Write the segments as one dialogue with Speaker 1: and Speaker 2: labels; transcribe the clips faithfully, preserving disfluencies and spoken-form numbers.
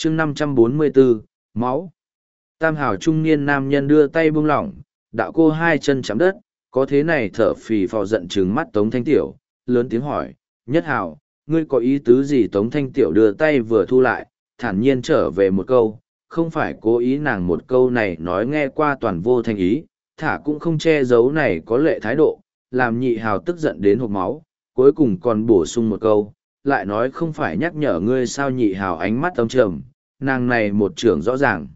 Speaker 1: chương năm trăm bốn mươi bốn, máu. Tam hào trung niên nam nhân đưa tay buông lỏng, đạo cô hai chân chạm đất, có thế này thở phì phò giận trừng mắt Tống Thanh Tiểu, lớn tiếng hỏi, nhất hào, ngươi có ý tứ gì? Tống Thanh Tiểu đưa tay vừa thu lại, thản nhiên trở về một câu, không phải cố ý, nàng một câu này nói nghe qua toàn vô thành ý, thả cũng không che giấu này có lệ thái độ, làm nhị hào tức giận đến hộc máu, cuối cùng còn bổ sung một câu, lại nói không phải nhắc nhở ngươi sao? Nhị hào ánh mắt âm trầm, nàng này một trưởng rõ ràng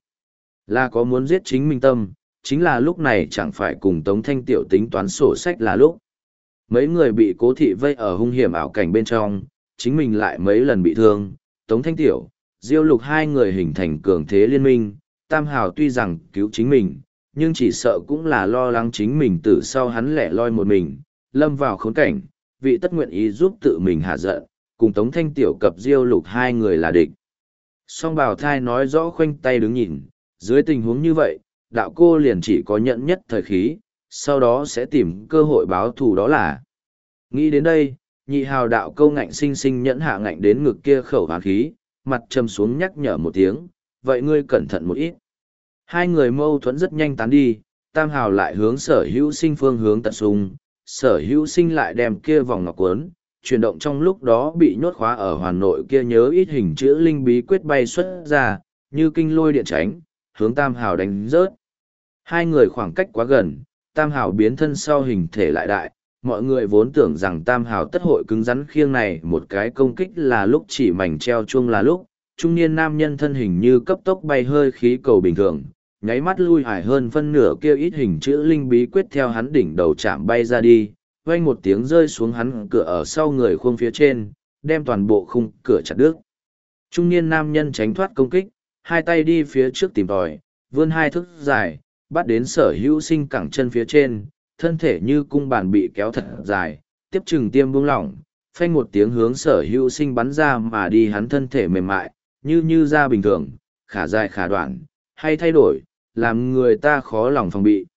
Speaker 1: là có muốn giết chính mình tâm, chính là lúc này chẳng phải cùng Tống Thanh Tiểu tính toán sổ sách là lúc. Mấy người bị Cố Thị vây ở hung hiểm ảo cảnh bên trong, chính mình lại mấy lần bị thương, Tống Thanh Tiểu, Diêu Lục hai người hình thành cường thế liên minh, Tam Hào tuy rằng cứu chính mình, nhưng chỉ sợ cũng là lo lắng chính mình từ sau hắn lẻ loi một mình, lâm vào khốn cảnh, vị tất nguyện ý giúp tự mình hạ giận, cùng Tống Thanh Tiểu cập Diêu Lục hai người là địch. Song Bảo Thai nói rõ khoanh tay đứng nhìn, dưới tình huống như vậy, đạo cô liền chỉ có nhận nhất thời khí, sau đó sẽ tìm cơ hội báo thù đó là. Nghĩ đến đây, nhị hào đạo câu ngạnh sinh sinh nhẫn hạ ngạnh đến ngực kia khẩu hàn khí, mặt trầm xuống nhắc nhở một tiếng, vậy ngươi cẩn thận một ít. Hai người mâu thuẫn rất nhanh tán đi, tam hào lại hướng sở hữu sinh phương hướng tận sung, sở hữu sinh lại đem kia vòng ngọc cuốn, chuyển động trong lúc đó bị nhốt khóa ở hoàn nội kia nhớ ít hình chữ linh bí quyết bay xuất ra, như kinh lôi điện tránh, hướng tam hào đánh rớt. Hai người khoảng cách quá gần, tam hào biến thân sau hình thể lại đại, mọi người vốn tưởng rằng tam hào tất hội cứng rắn khiêng này một cái công kích là lúc chỉ mảnh treo chuông là lúc, trung niên nam nhân thân hình như cấp tốc bay hơi khí cầu bình thường, nháy mắt lui hải hơn phân nửa kia ít hình chữ linh bí quyết theo hắn đỉnh đầu chạm bay ra đi, vang một tiếng rơi xuống hắn cửa ở sau người khuôn phía trên, đem toàn bộ khung cửa chặt đứt. Trung niên nam nhân tránh thoát công kích, hai tay đi phía trước tìm tòi, vươn hai thước dài, bắt đến sở hữu sinh cẳng chân phía trên, thân thể như cung bàn bị kéo thật dài, tiếp chừng tiêm buông lỏng, phanh một tiếng hướng sở hữu sinh bắn ra mà đi, hắn thân thể mềm mại, như như da bình thường, khả dài khả đoạn, hay thay đổi, làm người ta khó lòng phòng bị.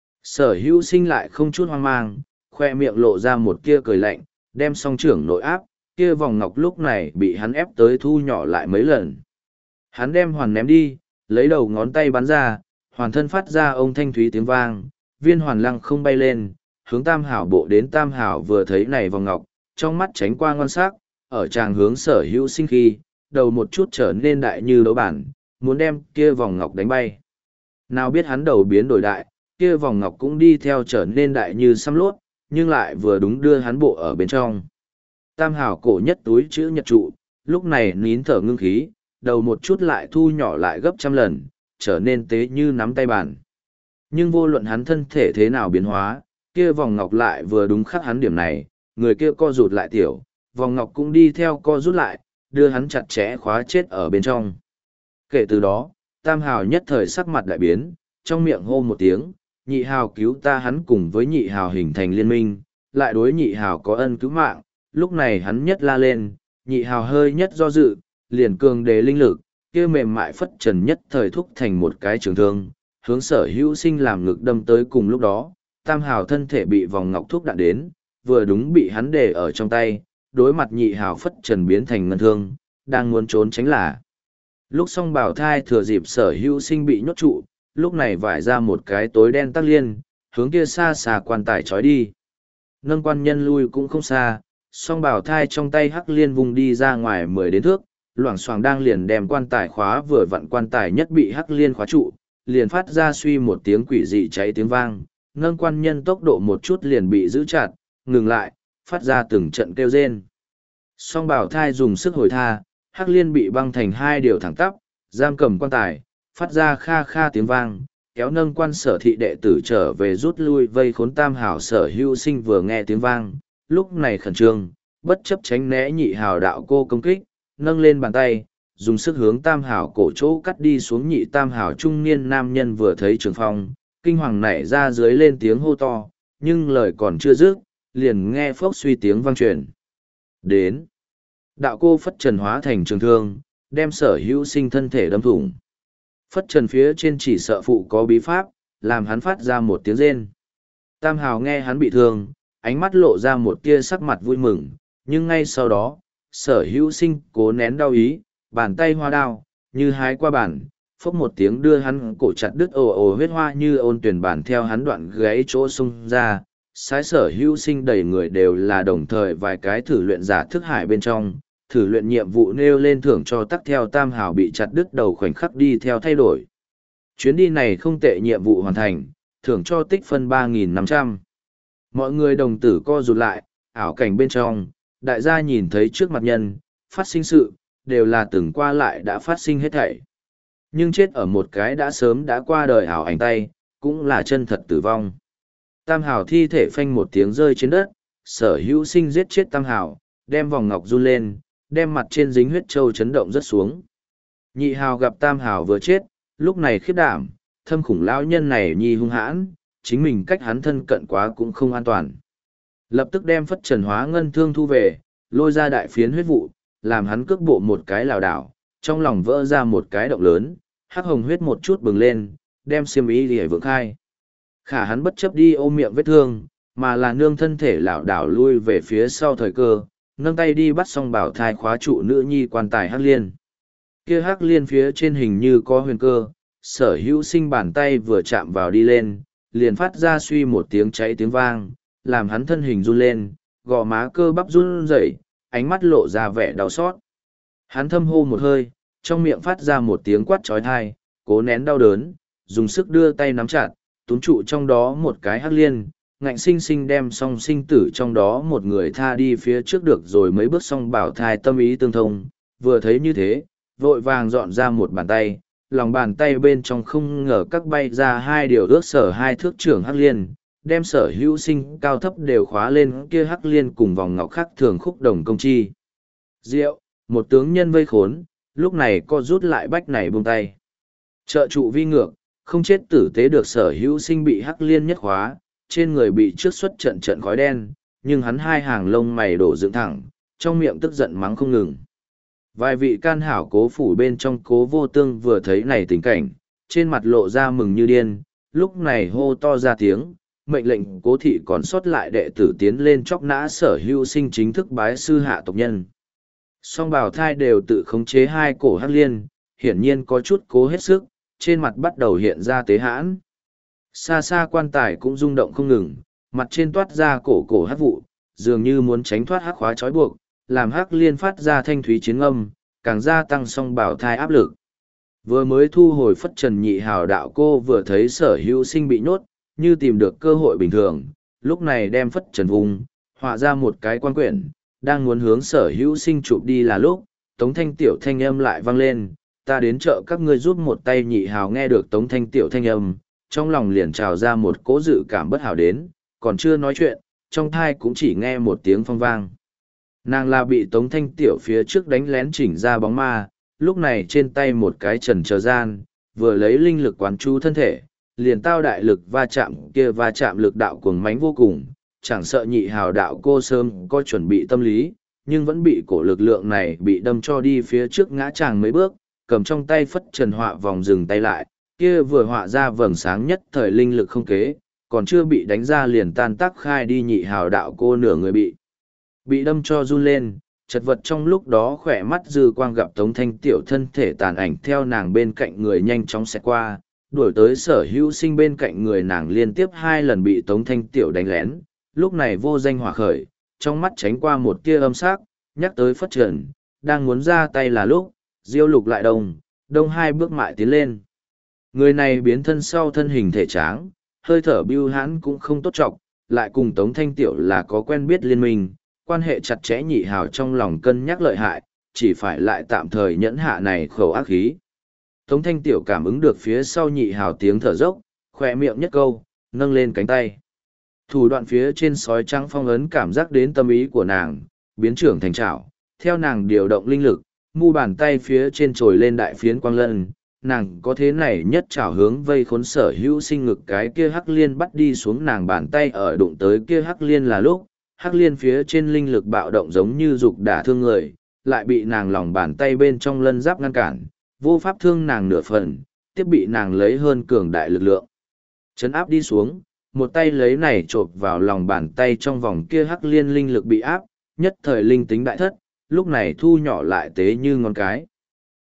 Speaker 1: Sở hữu sinh lại không chút hoang mang, khoe miệng lộ ra một kia cười lạnh, đem song trưởng nội áp, kia vòng ngọc lúc này bị hắn ép tới thu nhỏ lại mấy lần. Hắn đem hoàn ném đi, lấy đầu ngón tay bắn ra, hoàn thân phát ra ông thanh thúy tiếng vang, viên hoàn lăng không bay lên, hướng tam hảo bộ đến. Tam hảo vừa thấy này vòng ngọc, trong mắt tránh qua ngon sắc, ở tràng hướng sở hữu sinh khi, đầu một chút trở nên đại như đấu bản, muốn đem kia vòng ngọc đánh bay. Nào biết hắn đầu biến đổi đại, kia vòng ngọc cũng đi theo trở nên đại như xăm lốt, nhưng lại vừa đúng đưa hắn bộ ở bên trong. Tam hảo cổ nhất túi chữ nhật trụ, lúc này nín thở ngưng khí, đầu một chút lại thu nhỏ lại gấp trăm lần, trở nên tế như nắm tay bàn. Nhưng vô luận hắn thân thể thế nào biến hóa, kia vòng ngọc lại vừa đúng khắc hắn điểm này, người kia co rụt lại tiểu, vòng ngọc cũng đi theo co rút lại, đưa hắn chặt chẽ khóa chết ở bên trong. Kể từ đó, tam hào nhất thời sắc mặt đại biến, trong miệng hô một tiếng, nhị hào cứu ta. Hắn cùng với nhị hào hình thành liên minh, lại đối nhị hào có ân cứu mạng, lúc này hắn nhất la lên, nhị hào hơi nhất do dự, liền cường đề linh lực, kia mềm mại phất trần nhất thời thúc thành một cái trường thương, hướng sở hữu sinh làm ngực đâm tới. Cùng lúc đó, tam hào thân thể bị vòng ngọc thúc đạn đến, vừa đúng bị hắn để ở trong tay, đối mặt nhị hào phất trần biến thành ngân thương, đang muốn trốn tránh là. Lúc song bảo thai thừa dịp sở hữu sinh bị nhốt trụ, lúc này vải ra một cái tối đen tắc liên, hướng kia xa xa quan tài trói đi. Nâng quan nhân lui cũng không xa, song bảo thai trong tay hắc liên vùng đi ra ngoài mười đến thước, loảng xoảng đang liền đem quan tài khóa, vừa vặn quan tài nhất bị hắc liên khóa trụ, liền phát ra suy một tiếng quỷ dị cháy tiếng vang, nâng quan nhân tốc độ một chút liền bị giữ chặt, ngừng lại, phát ra từng trận kêu rên. Song bảo thai dùng sức hồi tha, hắc liên bị băng thành hai điều thẳng tắp, giam cầm quan tài, phát ra kha kha tiếng vang, kéo nâng quan sở thị đệ tử trở về rút lui vây khốn. Tam hảo sở hữu sinh vừa nghe tiếng vang, lúc này khẩn trương, bất chấp tránh né nhị hào đạo cô công kích, nâng lên bàn tay, dùng sức hướng tam hảo cổ chỗ cắt đi xuống. Nhị tam hảo trung niên nam nhân vừa thấy Trường Phong, kinh hoàng nảy ra dưới lên tiếng hô to, nhưng lời còn chưa dứt, liền nghe phốc suy tiếng vang truyền đến. Đạo cô phất trần hóa thành trường thương, đem sở hữu sinh thân thể đâm thủng. Phất trần phía trên chỉ sợ phụ có bí pháp, làm hắn phát ra một tiếng rên. Tam hào nghe hắn bị thương, ánh mắt lộ ra một tia sắc mặt vui mừng, nhưng ngay sau đó, sở hữu sinh cố nén đau ý, bàn tay hoa đao, như hái qua bàn, phốc một tiếng đưa hắn cổ chặt đứt ồ ồ huyết hoa như ôn tuyển bản theo hắn đoạn gãy chỗ xung ra. Sái sở hữu sinh đầy người đều là đồng thời vài cái thử luyện giả thức hải bên trong, thử luyện nhiệm vụ nêu lên thưởng cho tắc theo tam hào bị chặt đứt đầu khoảnh khắc đi theo thay đổi. Chuyến đi này không tệ, nhiệm vụ hoàn thành, thưởng cho tích phân ba nghìn năm trăm. Mọi người đồng tử co rụt lại, ảo cảnh bên trong, đại gia nhìn thấy trước mặt nhân, phát sinh sự, đều là từng qua lại đã phát sinh hết thảy. Nhưng chết ở một cái đã sớm đã qua đời ảo ảnh tay, cũng là chân thật tử vong. Tam hào thi thể phanh một tiếng rơi trên đất, sở hữu sinh giết chết tam hào, đem vòng ngọc run lên, đem mặt trên dính huyết châu chấn động rất xuống. Nhị hào gặp tam hào vừa chết, lúc này khiếp đảm, thâm khủng lão nhân này nhi hung hãn, chính mình cách hắn thân cận quá cũng không an toàn. Lập tức đem phất trần hóa ngân thương thu về, lôi ra đại phiến huyết vụ, làm hắn cước bộ một cái lảo đảo, trong lòng vỡ ra một cái động lớn, hắc hồng huyết một chút bừng lên, đem xiêm y lìa vượng khai. Khả hắn bất chấp đi ôm miệng vết thương, mà là nương thân thể lảo đảo lui về phía sau thời cơ, nâng tay đi bắt xong bảo thai khóa trụ nữ nhi quan tài hắc liên. Kia hắc liên phía trên hình như có huyền cơ, sở hữu sinh bàn tay vừa chạm vào đi lên, liền phát ra suy một tiếng cháy tiếng vang, làm hắn thân hình run lên, gò má cơ bắp run rẩy, ánh mắt lộ ra vẻ đau xót. Hắn thâm hô một hơi, trong miệng phát ra một tiếng quát trói thai, cố nén đau đớn, dùng sức đưa tay nắm chặt, túm trụ trong đó một cái hắc liên, ngạnh sinh sinh đem song sinh tử trong đó một người tha đi phía trước được rồi mấy bước song bảo thai tâm ý tương thông, vừa thấy như thế, vội vàng dọn ra một bàn tay, lòng bàn tay bên trong không ngờ các bay ra hai điều ước sở hai thước trưởng hắc liên, đem sở hữu sinh cao thấp đều khóa lên kia hắc liên cùng vòng ngọc khắc thường khúc đồng công chi. Diệu, một tướng nhân vây khốn, lúc này co rút lại bách này buông tay. Trợ trụ vi ngược, không chết tử tế được sở hữu sinh bị hắc liên nhất khóa, trên người bị trước xuất trận trận khói đen, nhưng hắn hai hàng lông mày đổ dựng thẳng, trong miệng tức giận mắng không ngừng. Vài vị can hảo cố phủ bên trong cố vô tương vừa thấy này tình cảnh, trên mặt lộ ra mừng như điên, lúc này hô to ra tiếng, mệnh lệnh cố thị còn sót lại đệ tử tiến lên chóc nã sở hữu sinh chính thức bái sư hạ tộc nhân. Song bào thai đều tự khống chế hai cổ hắc liên, hiển nhiên có chút cố hết sức, trên mặt bắt đầu hiện ra tế hãn. Xa xa quan tài cũng rung động không ngừng, mặt trên toát ra cổ cổ hắc vụ, dường như muốn tránh thoát hắc khóa trói buộc, làm hắc liên phát ra thanh thúy chiến âm, càng gia tăng song bảo thai áp lực. Vừa mới thu hồi phất trần nhị hào đạo cô vừa thấy sở hữu sinh bị nhốt, như tìm được cơ hội bình thường, lúc này đem phất trần vùng, họa ra một cái quan quyển, đang muốn hướng sở hữu sinh chụp đi là lúc, tống thanh tiểu thanh âm lại vang lên, ta đến chợ các ngươi giúp một tay. Nhị hào nghe được tống thanh tiểu thanh âm, trong lòng liền trào ra một cỗ dự cảm bất hảo đến, còn chưa nói chuyện, trong thai cũng chỉ nghe một tiếng phong vang. Nàng là bị tống thanh tiểu phía trước đánh lén chỉnh ra bóng ma, lúc này trên tay một cái trần chờ gian, vừa lấy linh lực quán chú thân thể, liền tao đại lực va chạm kia va chạm lực đạo cuồng mãnh vô cùng, chẳng sợ nhị hào đạo cô sớm có chuẩn bị tâm lý, nhưng vẫn bị cổ lực lượng này bị đâm cho đi phía trước ngã chàng mấy bước, cầm trong tay phất trần họa vòng dừng tay lại, kia vừa họa ra vầng sáng nhất thời linh lực không kế, còn chưa bị đánh ra liền tan tác khai đi. Nhị hào đạo cô nửa người bị bị đâm cho run lên, chật vật trong lúc đó khỏe mắt dư quang gặp tống thanh tiểu thân thể tàn ảnh theo nàng bên cạnh người nhanh chóng xẹt qua, đuổi tới sở hữu sinh bên cạnh người nàng liên tiếp hai lần bị tống thanh tiểu đánh lén, lúc này vô danh hỏa khởi, trong mắt tránh qua một tia âm sắc, nhắc tới phất trần, đang muốn ra tay là lúc, diêu lục lại đông, đông hai bước mại tiến lên. Người này biến thân sau thân hình thể tráng, hơi thở bưu hãn cũng không tốt trọng, lại cùng tống thanh tiểu là có quen biết liên minh, quan hệ chặt chẽ. Nhị hào trong lòng cân nhắc lợi hại, chỉ phải lại tạm thời nhẫn hạ này khẩu ác khí. Tống thanh tiểu cảm ứng được phía sau nhị hào tiếng thở dốc, khỏe miệng nhất câu, nâng lên cánh tay. Thủ đoạn phía trên sói trắng phong ấn cảm giác đến tâm ý của nàng, biến trưởng thành trảo, theo nàng điều động linh lực, mu bàn tay phía trên trồi lên đại phiến quang lân, nàng có thế này nhất trảo hướng vây khốn sở hữu sinh ngực cái kia hắc liên bắt đi xuống. Nàng bàn tay ở đụng tới kia hắc liên là lúc, hắc liên phía trên linh lực bạo động giống như dục đả thương người, lại bị nàng lòng bàn tay bên trong lân giáp ngăn cản, vô pháp thương nàng nửa phần, tiếp bị nàng lấy hơn cường đại lực lượng chấn áp đi xuống, một tay lấy này chộp vào lòng bàn tay trong vòng kia hắc liên linh lực bị áp, nhất thời linh tính đại thất, lúc này thu nhỏ lại tế như ngón cái.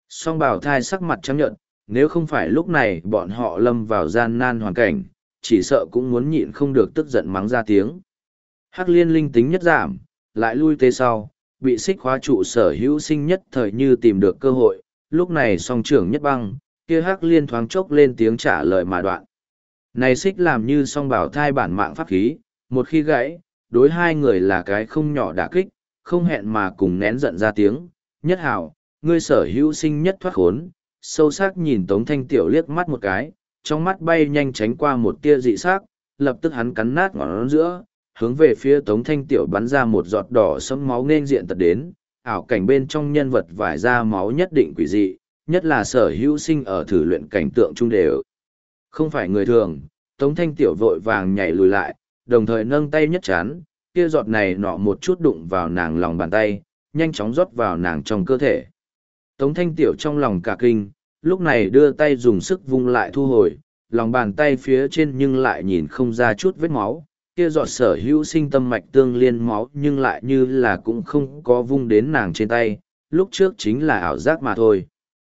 Speaker 1: Song Bảo Thai sắc mặt trắng nhợt, nếu không phải lúc này bọn họ lâm vào gian nan hoàn cảnh, chỉ sợ cũng muốn nhịn không được tức giận mắng ra tiếng. Hắc liên linh tính nhất giảm, lại lui tế sau, bị xích khóa trụ sở hữu sinh nhất thời như tìm được cơ hội, lúc này song trưởng nhất băng, kia Hắc liên thoáng chốc lên tiếng trả lời mà đoạn. Này xích làm như song Bảo Thai bản mạng pháp khí, một khi gãy, đối hai người là cái không nhỏ đả kích, không hẹn mà cùng nén giận ra tiếng, nhất hảo, ngươi sở hữu sinh nhất thoát khốn, sâu sắc nhìn Tống Thanh Tiểu liếc mắt một cái, trong mắt bay nhanh tránh qua một tia dị sắc, lập tức hắn cắn nát ngón giữa, hướng về phía Tống Thanh Tiểu bắn ra một giọt đỏ sẫm máu nên diện tật đến, ảo cảnh bên trong nhân vật vải ra máu nhất định quỷ dị, nhất là sở hữu sinh ở thử luyện cảnh tượng trung đều. Không phải người thường, Tống Thanh Tiểu vội vàng nhảy lùi lại, đồng thời nâng tay nhất chán, kia giọt này nọ một chút đụng vào nàng lòng bàn tay, nhanh chóng rót vào nàng trong cơ thể. Tống Thanh Tiểu trong lòng cả kinh, lúc này đưa tay dùng sức vung lại thu hồi, lòng bàn tay phía trên nhưng lại nhìn không ra chút vết máu, kia giọt sở hữu sinh tâm mạch tương liên máu nhưng lại như là cũng không có vung đến nàng trên tay, lúc trước chính là ảo giác mà thôi.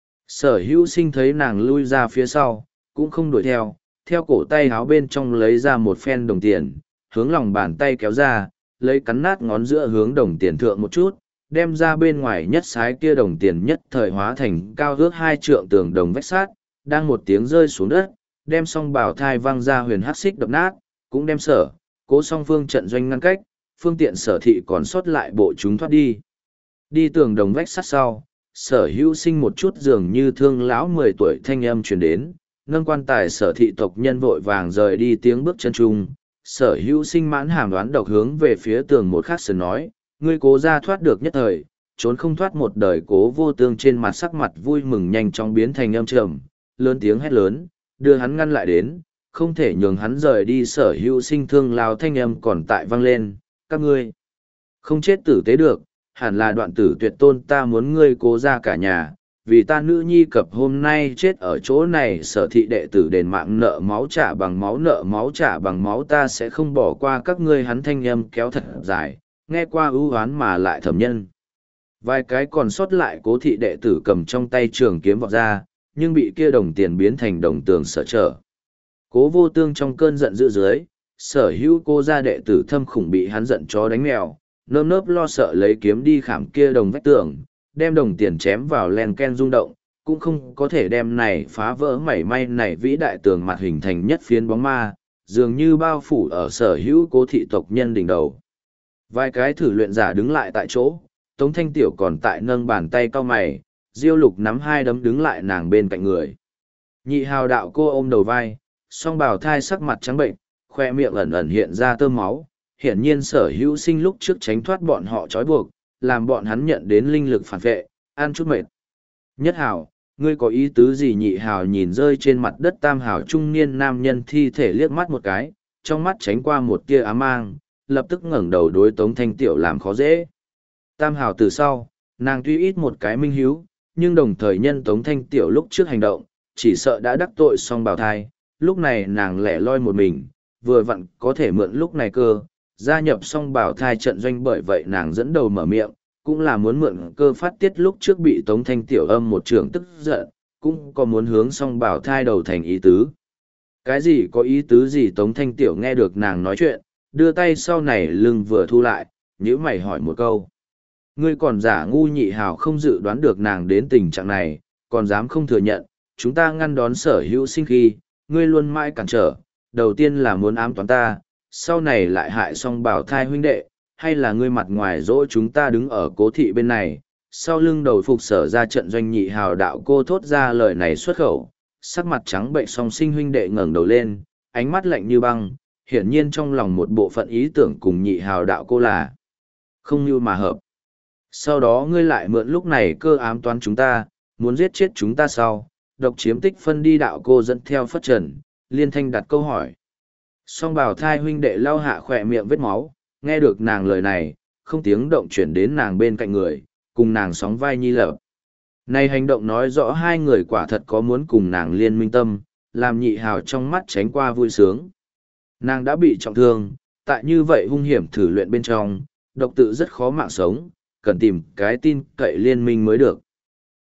Speaker 1: Sở hữu sinh thấy nàng lui ra phía sau, cũng không đuổi theo, theo cổ tay háo bên trong lấy ra một phen đồng tiền, hướng lòng bàn tay kéo ra, lấy cắn nát ngón giữa hướng đồng tiền thượng một chút, đem ra bên ngoài nhất sái kia đồng tiền nhất thời hóa thành cao ước hai trượng tường đồng vách sát, đang một tiếng rơi xuống đất, đem song Bảo Thai văng ra huyền hắc xích đập nát, cũng đem sở, cố song phương trận doanh ngăn cách, phương tiện sở thị còn sót lại bộ chúng thoát đi. Đi tường đồng vách sắt sau, sở hữu sinh một chút dường như thương lão mười tuổi thanh âm truyền đến, nâng quan tài sở thị tộc nhân vội vàng rời đi tiếng bước chân trung, sở hữu sinh mãn hàm đoán độc hướng về phía tường một khắc sườn nói, ngươi cố ra thoát được nhất thời, trốn không thoát một đời cố vô tương trên mặt sắc mặt vui mừng nhanh chóng biến thành âm trầm, lớn tiếng hét lớn, đưa hắn ngăn lại đến, không thể nhường hắn rời đi sở hữu sinh thương lao thanh âm còn tại vang lên, các ngươi không chết tử tế được, hẳn là đoạn tử tuyệt tôn ta muốn ngươi cố ra cả nhà, vì ta nữ nhi cập hôm nay chết ở chỗ này sở thị đệ tử đền mạng nợ máu trả bằng máu nợ máu trả bằng máu ta sẽ không bỏ qua các ngươi hắn thanh âm kéo thật dài, nghe qua ưu oán mà lại thẩm nhân. Vài cái còn sót lại cố thị đệ tử cầm trong tay trường kiếm vọt ra, nhưng bị kia đồng tiền biến thành đồng tường sở trở. Cố vô tương trong cơn giận dữ dưới, sở hữu cô gia đệ tử thâm khủng bị hắn giận chó đánh mèo, nơm nớp lo sợ lấy kiếm đi khảm kia đồng vách tường, đem đồng tiền chém vào len ken rung động, cũng không có thể đem này phá vỡ mảy may này vĩ đại tường mặt hình thành nhất phiến bóng ma, dường như bao phủ ở sở hữu cố thị tộc nhân đỉnh đầu. Vài cái thử luyện giả đứng lại tại chỗ, Tống Thanh Tiểu còn tại nâng bàn tay cau mày, Diêu Lục nắm hai đấm đứng lại nàng bên cạnh người. Nhị hào đạo cô ôm đầu vai, song Bảo Thai sắc mặt trắng bệnh, khoe miệng ẩn ẩn hiện ra tơ máu, hiển nhiên sở hữu sinh lúc trước tránh thoát bọn họ trói buộc, làm bọn hắn nhận đến linh lực phản vệ, ăn chút mệt. Nhất hào, ngươi có ý tứ gì? Nhị hào nhìn rơi trên mặt đất tam hào trung niên nam nhân thi thể liếc mắt một cái, trong mắt tránh qua một tia ám mang, lập tức ngẩng đầu đối Tống Thanh Tiểu làm khó dễ. Tam hào từ sau, nàng tuy ít một cái minh hiếu, nhưng đồng thời nhân Tống Thanh Tiểu lúc trước hành động, chỉ sợ đã đắc tội song Bảo Thai, lúc này nàng lẻ loi một mình, vừa vặn có thể mượn lúc này cơ, gia nhập song Bảo Thai trận doanh, bởi vậy nàng dẫn đầu mở miệng, cũng là muốn mượn cơ phát tiết lúc trước bị Tống Thanh Tiểu âm một trường tức giận, cũng có muốn hướng song Bảo Thai đầu thành ý tứ. Cái gì có ý tứ gì? Tống Thanh Tiểu nghe được nàng nói chuyện, đưa tay sau này lưng vừa thu lại, nhíu mày hỏi một câu. Ngươi còn giả ngu? Nhị hào không dự đoán được nàng đến tình trạng này, còn dám không thừa nhận, chúng ta ngăn đón sở hữu sinh khi, ngươi luôn mãi cản trở, đầu tiên là muốn ám toán ta, sau này lại hại song Bảo Thai huynh đệ, hay là ngươi mặt ngoài dỗ chúng ta đứng ở cố thị bên này, sau lưng đầu phục sở ra trận doanh? Nhị hào đạo cô thốt ra lời này xuất khẩu, sắc mặt trắng bệnh song sinh huynh đệ ngẩng đầu lên, ánh mắt lạnh như băng, hiển nhiên trong lòng một bộ phận ý tưởng cùng nhị hào đạo cô là không như mà hợp. Sau đó ngươi lại mượn lúc này cơ ám toán chúng ta, muốn giết chết chúng ta sau, độc chiếm tích phân đi. Đạo cô dẫn theo phất trần, liên thanh đặt câu hỏi. Song Bảo Thai huynh đệ lau hạ khỏe miệng vết máu, nghe được nàng lời này, không tiếng động chuyển đến nàng bên cạnh người, cùng nàng sóng vai nhi lập. Này hành động nói rõ hai người quả thật có muốn cùng nàng liên minh tâm, làm nhị hào trong mắt tránh qua vui sướng. Nàng đã bị trọng thương, tại như vậy hung hiểm thử luyện bên trong, độc tự rất khó mạng sống, cần tìm cái tin cậy liên minh mới được.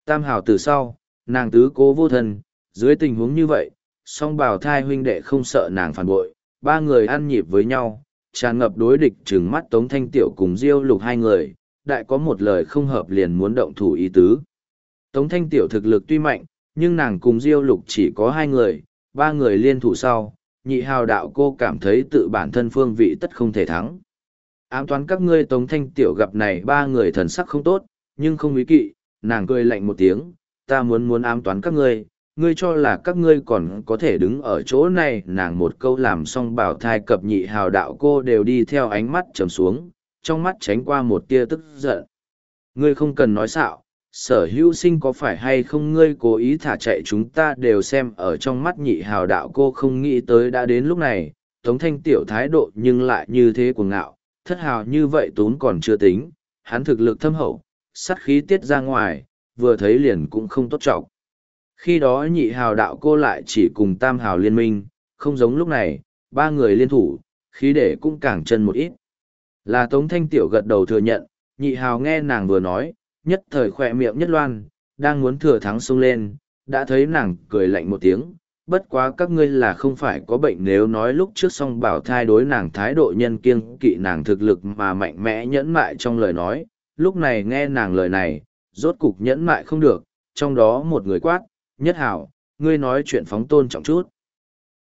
Speaker 1: Tam hào từ sau, nàng tứ cố vô thân, dưới tình huống như vậy, song bào thai huynh đệ không sợ nàng phản bội, ba người ăn nhịp với nhau, tràn ngập đối địch trừng mắt Tống Thanh Tiểu cùng Diêu Lục hai người, đại có một lời không hợp liền muốn động thủ ý tứ. Tống Thanh Tiểu thực lực tuy mạnh, nhưng nàng cùng Diêu Lục chỉ có hai người, ba người liên thủ sau, nhị hào đạo cô cảm thấy tự bản thân phương vị tất không thể thắng. Ám toán các ngươi Tống Thanh Tiểu gặp này ba người thần sắc không tốt, nhưng không ý kỵ, nàng cười lạnh một tiếng, ta muốn muốn ám toán các ngươi, ngươi cho là các ngươi còn có thể đứng ở chỗ này, nàng một câu làm xong bảo thai cập nhị hào đạo cô đều đi theo ánh mắt trầm xuống, trong mắt tránh qua một tia tức giận. Ngươi không cần nói xạo, sở hữu sinh có phải hay không ngươi cố ý thả chạy chúng ta đều xem ở trong mắt nhị hào đạo cô không nghĩ tới đã đến lúc này, Tống Thanh Tiểu thái độ nhưng lại như thế cuồng ngạo, thất hào như vậy tốn còn chưa tính, hắn thực lực thâm hậu, sát khí tiết ra ngoài, vừa thấy liền cũng không tốt trọng. Khi đó nhị hào đạo cô lại chỉ cùng tam hào liên minh, không giống lúc này, ba người liên thủ, khí để cũng càng chân một ít. Là Tống Thanh Tiểu gật đầu thừa nhận, nhị hào nghe nàng vừa nói, nhất thời khỏe miệng nhất loan, đang muốn thừa thắng xông lên, đã thấy nàng cười lạnh một tiếng, bất quá các ngươi là không phải có bệnh nếu nói lúc trước song bảo thai đối nàng thái độ nhân kiêng kỵ nàng thực lực mà mạnh mẽ nhẫn mại trong lời nói, lúc này nghe nàng lời này, rốt cục nhẫn mại không được, trong đó một người quát, nhất hảo, ngươi nói chuyện phóng tôn trọng chút.